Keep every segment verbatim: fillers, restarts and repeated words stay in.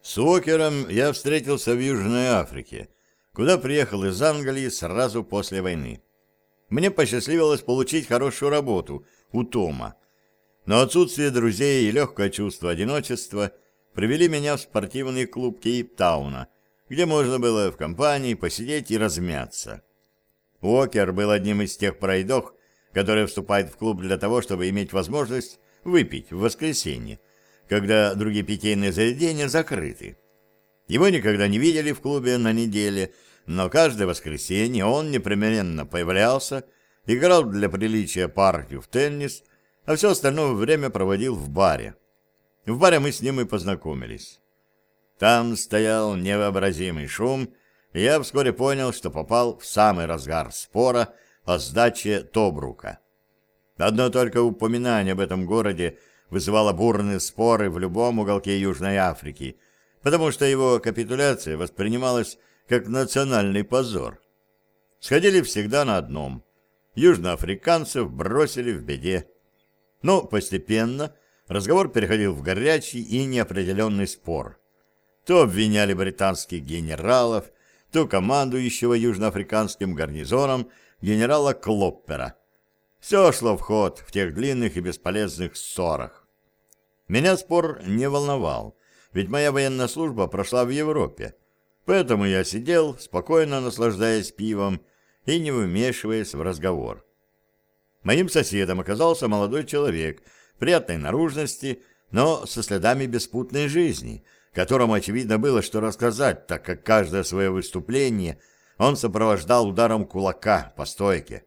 С Уокером я встретился в Южной Африке, куда приехал из Англии сразу после войны. Мне посчастливилось получить хорошую работу у Тома, но отсутствие друзей и легкое чувство одиночества привели меня в спортивный клуб Кейптауна, где можно было в компании посидеть и размяться. Уокер был одним из тех пройдох, которые вступают в клуб для того, чтобы иметь возможность выпить в воскресенье, когда другие питейные заведения закрыты. Его никогда не видели в клубе на неделе, но каждое воскресенье он непременно появлялся, играл для приличия партию в теннис, а все остальное время проводил в баре. В баре мы с ним и познакомились. Там стоял невообразимый шум, и я вскоре понял, что попал в самый разгар спора о сдаче Тобрука. Одно только упоминание об этом городе вызывало бурные споры в любом уголке Южной Африки, потому что его капитуляция воспринималась как национальный позор. Сходили всегда на одном. Южноафриканцев бросили в беде. Но постепенно разговор переходил в горячий и неопределенный спор. То обвиняли британских генералов, то командующего южноафриканским гарнизоном генерала Клоппера. Все шло в ход в тех длинных и бесполезных ссорах. Меня спор не волновал, ведь моя военная служба прошла в Европе, поэтому я сидел, спокойно наслаждаясь пивом и не вмешиваясь в разговор. Моим соседом оказался молодой человек, приятной наружности, но со следами беспутной жизни, которому, очевидно, было что рассказать, так как каждое свое выступление он сопровождал ударом кулака по стойке.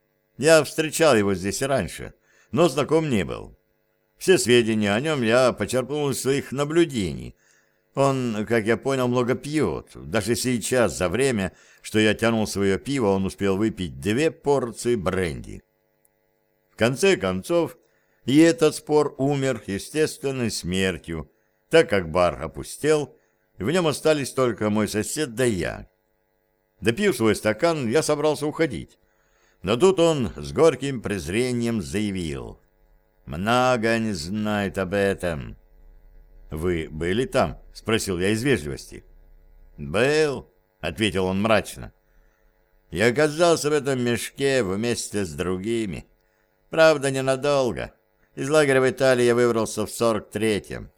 Я встречал его здесь и раньше, но знаком не был. Все сведения о нем я почерпнул из своих наблюдений. Он, как я понял, много пьет. Даже сейчас, за время, что я тянул свое пиво, он успел выпить две порции бренди. В конце концов, и этот спор умер естественной смертью, так как бар опустел, и в нем остались только мой сосед да я. Допив свой стакан, я собрался уходить. Но тут он с горьким презрением заявил: «Много они знают об этом». «Вы были там?» — спросил я из вежливости. «Был», — ответил он мрачно. «Я оказался в этом мешке вместе с другими. Правда, ненадолго. Из лагеря в Италии я выбрался в сорок третьем».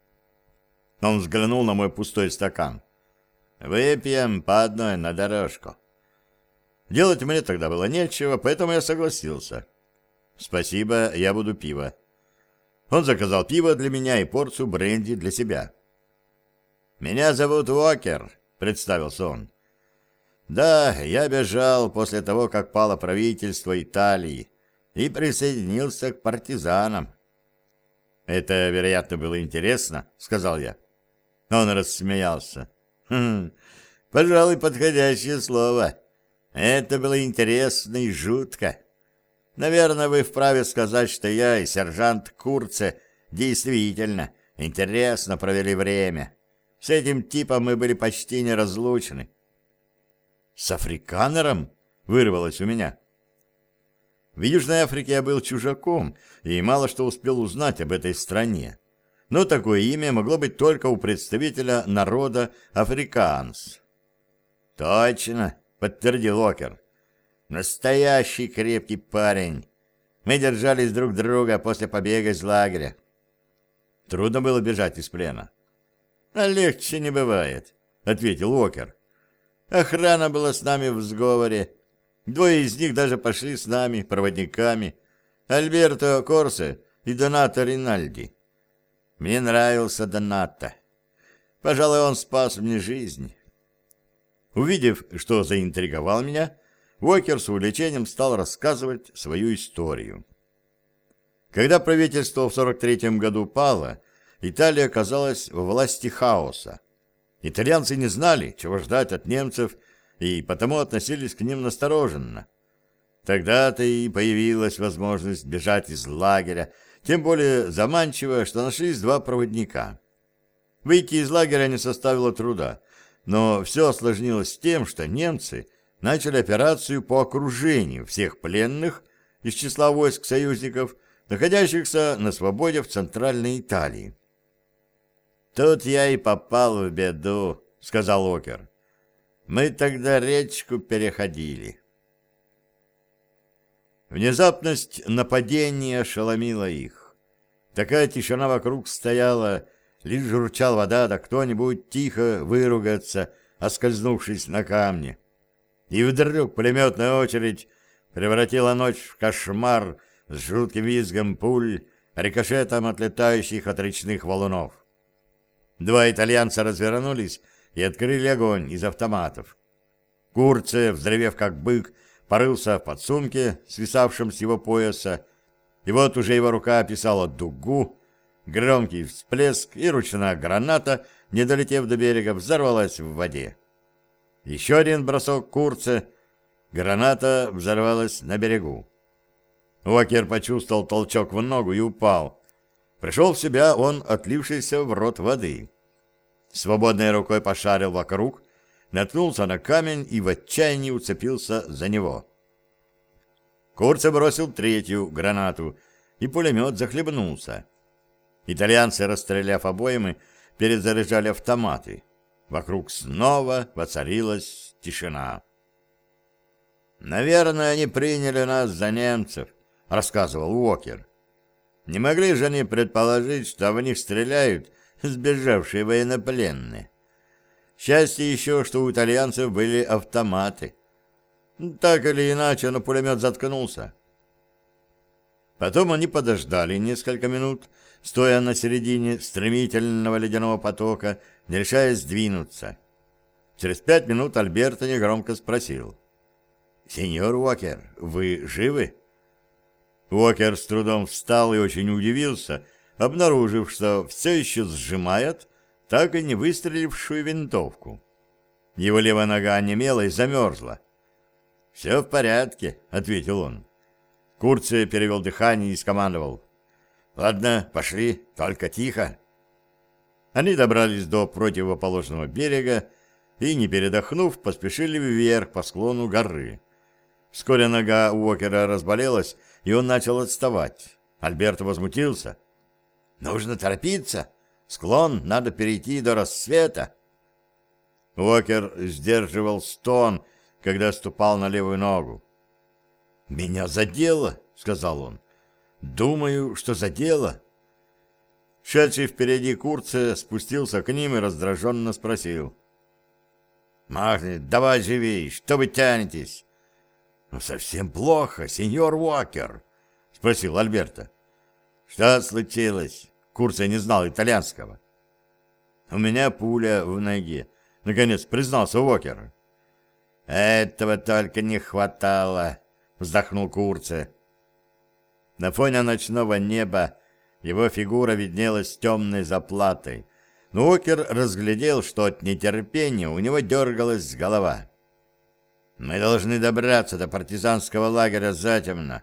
Он взглянул на мой пустой стакан. «Выпьем по одной на дорожку». Делать мне тогда было нечего, поэтому я согласился. «Спасибо, я буду пиво». Он заказал пиво для меня и порцию бренди для себя. «Меня зовут Уокер», — представился он. «Да, я бежал после того, как пало правительство Италии, и присоединился к партизанам». «Это, вероятно, было интересно», — сказал я. Он рассмеялся. «Хм, пожалуй, подходящее слово. Это было интересно и жутко. Наверное, вы вправе сказать, что я и сержант Курце действительно интересно провели время. С этим типом мы были почти неразлучны». «С африканером?» — вырвалось у меня. В Южной Африке я был чужаком и мало что успел узнать об этой стране. Но такое имя могло быть только у представителя народа африканс. «Точно», — подтвердил Уокер. «Настоящий крепкий парень. Мы держались друг друга после побега из лагеря». «Трудно было бежать из плена?» «А легче не бывает», — ответил Уокер. «Охрана была с нами в сговоре. Двое из них даже пошли с нами, проводниками. Альберто Корсе и Донато Ринальди. Мне нравился Донато. Пожалуй, он спас мне жизнь». Увидев, что заинтриговал меня, Уокер с увлечением стал рассказывать свою историю. Когда правительство в сорок третьем году пало, Италия оказалась во власти хаоса. Итальянцы не знали, чего ждать от немцев, и потому относились к ним настороженно. Тогда-то и появилась возможность бежать из лагеря, тем более заманчиво, что нашлись два проводника. Выйти из лагеря не составило труда, но все осложнилось тем, что немцы начали операцию по окружению всех пленных из числа войск союзников, находящихся на свободе в Центральной Италии. «Тут я и попал в беду», — сказал Уокер. «Мы тогда речку переходили». Внезапность нападения ошеломила их. Такая тишина вокруг стояла, лишь журчала вода, да кто-нибудь тихо выругаться, оскользнувшись на камне. И вдруг пулеметная очередь превратила ночь в кошмар с жутким визгом пуль, рикошетом отлетающих от речных валунов. Два итальянца развернулись и открыли огонь из автоматов. Курце, взревев как бык, порылся в подсумке, свисавшем с его пояса, и вот уже его рука описала дугу, громкий всплеск, и ручная граната, не долетев до берега, взорвалась в воде. Еще один бросок Курце, граната взорвалась на берегу. Уокер почувствовал толчок в ногу и упал. Пришел в себя он, отлившийся в рот воды. Свободной рукой пошарил вокруг, наткнулся на камень и в отчаянии уцепился за него. Курце бросил третью гранату, и пулемет захлебнулся. Итальянцы, расстреляв обоймы, перезаряжали автоматы. Вокруг снова воцарилась тишина. «Наверное, они приняли нас за немцев», — рассказывал Уокер. «Не могли же они предположить, что в них стреляют сбежавшие военнопленные? Счастье еще, что у итальянцев были автоматы. Так или иначе, но пулемет заткнулся». Потом они подождали несколько минут, стоя на середине стремительного ледяного потока, не решаясь двинуться. Через пять минут Альберто негромко спросил: «Сеньор Уокер, вы живы?» Уокер с трудом встал и очень удивился, обнаружив, что все еще сжимает так и не выстрелившую винтовку. Его левая нога онемела и замерзла. «Все в порядке», — ответил он. Курце перевел дыхание и скомандовал: «Ладно, пошли, только тихо». Они добрались до противоположного берега и, не передохнув, поспешили вверх по склону горы. Вскоре нога Уокера разболелась, и он начал отставать. Альберто возмутился: «Нужно торопиться. Склон надо перейти до рассвета». Уокер сдерживал стон, когда ступал на левую ногу. «Меня задело», — сказал он. «Думаю, что задело». Шедший впереди Курце спустился к ним и раздраженно спросил: «Махни, давай живей, что вы тянетесь?» «Ну, совсем плохо, сеньор Уокер», — спросил Альберто. «Что случилось?» Курце не знал итальянского. «У меня пуля в ноге», — наконец признался Уокер. «Этого только не хватало», — вздохнул Курце. На фоне ночного неба его фигура виднелась темной заплатой, но Уокер разглядел, что от нетерпения у него дергалась голова. «Мы должны добраться до партизанского лагеря затемно».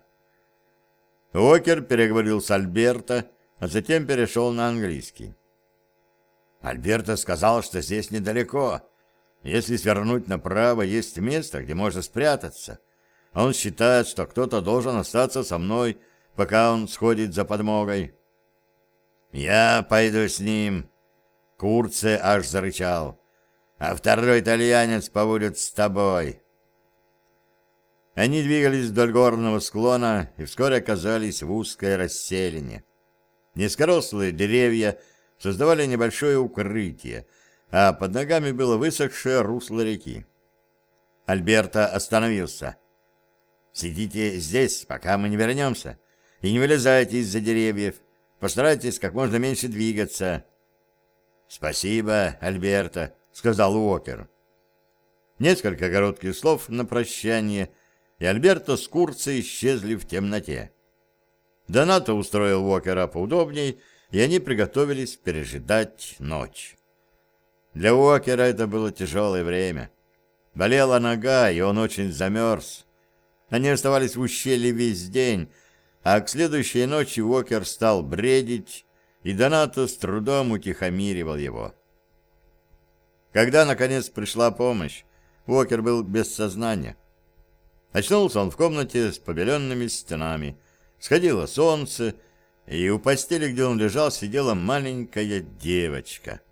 Уокер переговорил с Альберто, а затем перешел на английский. «Альберто сказал, что здесь недалеко. Если свернуть направо, есть место, где можно спрятаться. Он считает, что кто-то должен остаться со мной, пока он сходит за подмогой». «Я пойду с ним», — Курце аж зарычал, «а второй итальянец побудет с тобой». Они двигались вдоль горного склона и вскоре оказались в узкой расселине. Низкорослые деревья создавали небольшое укрытие, а под ногами было высохшее русло реки. Альберто остановился. «Сидите здесь, пока мы не вернемся, и не вылезайте из-за деревьев. Постарайтесь как можно меньше двигаться». «Спасибо, Альберто», — сказал Уокер. Несколько коротких слов на прощание, и Альберто с Курце исчезли в темноте. Донато устроил Уокера поудобней, и они приготовились пережидать ночь. Для Уокера это было тяжелое время. Болела нога, и он очень замерз. Они оставались в ущелье весь день, а к следующей ночи Уокер стал бредить, и Донато с трудом утихомиривал его. Когда, наконец, пришла помощь, Уокер был без сознания. Очнулся он в комнате с побеленными стенами. Сходило солнце, и у постели, где он лежал, сидела маленькая девочка.